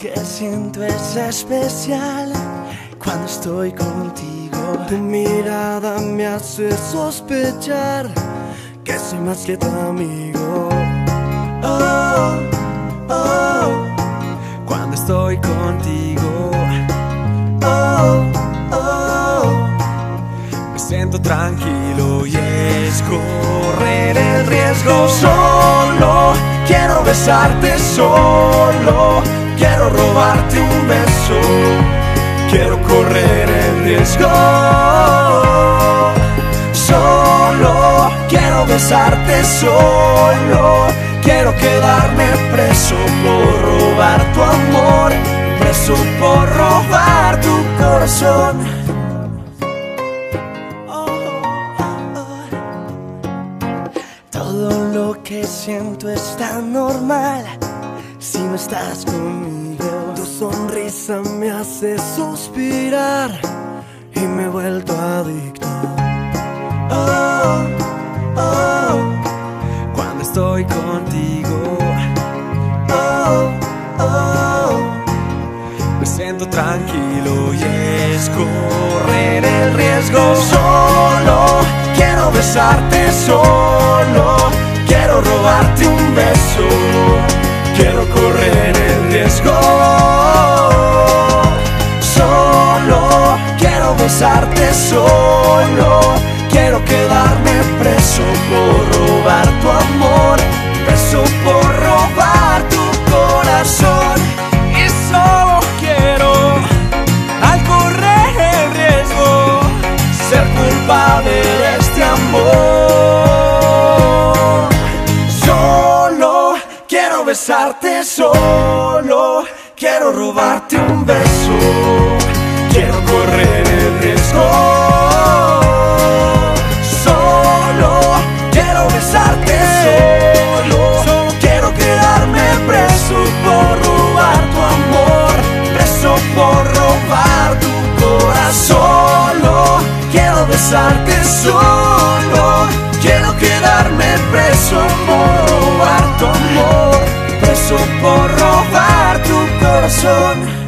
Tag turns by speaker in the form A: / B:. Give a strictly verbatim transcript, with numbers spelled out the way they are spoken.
A: que siento es especial cuando estoy contigo. Tu mirada me hace sospechar que soy más que tu amigo. Oh, oh, cuando estoy contigo. Oh, oh, me siento tranquilo y es correr el riesgo. Solo quiero besarte, solo quiero robarte un beso. Quiero correr el riesgo. Solo quiero besarte, solo quiero quedarme preso por robar tu amor, preso por robar tu corazón. Oh, oh, oh. Todo lo que siento es tan normal si no estás conmigo. Tu sonrisa me hace suspirar y me he vuelto adicto. Oh, oh, cuando estoy contigo. Oh, oh, me siento tranquilo y es correr el riesgo. Solo quiero besarte, solo quiero robarte un beso. Quiero correr el riesgo. Solo quiero besarte, solo quiero quedarme preso por robar tu amor, preso por robar tu corazón. Y solo quiero, al correr el riesgo, ser culpable de este amor. Solo quiero besarte, solo quiero robarte un beso. Quiero correr el riesgo. Solo quiero besarte, solo, solo quiero quedarme preso por robar tu amor, preso por robar tu corazón. Solo quiero besarte, solo quiero quedarme preso por robar tu amor, preso por robar tu corazón.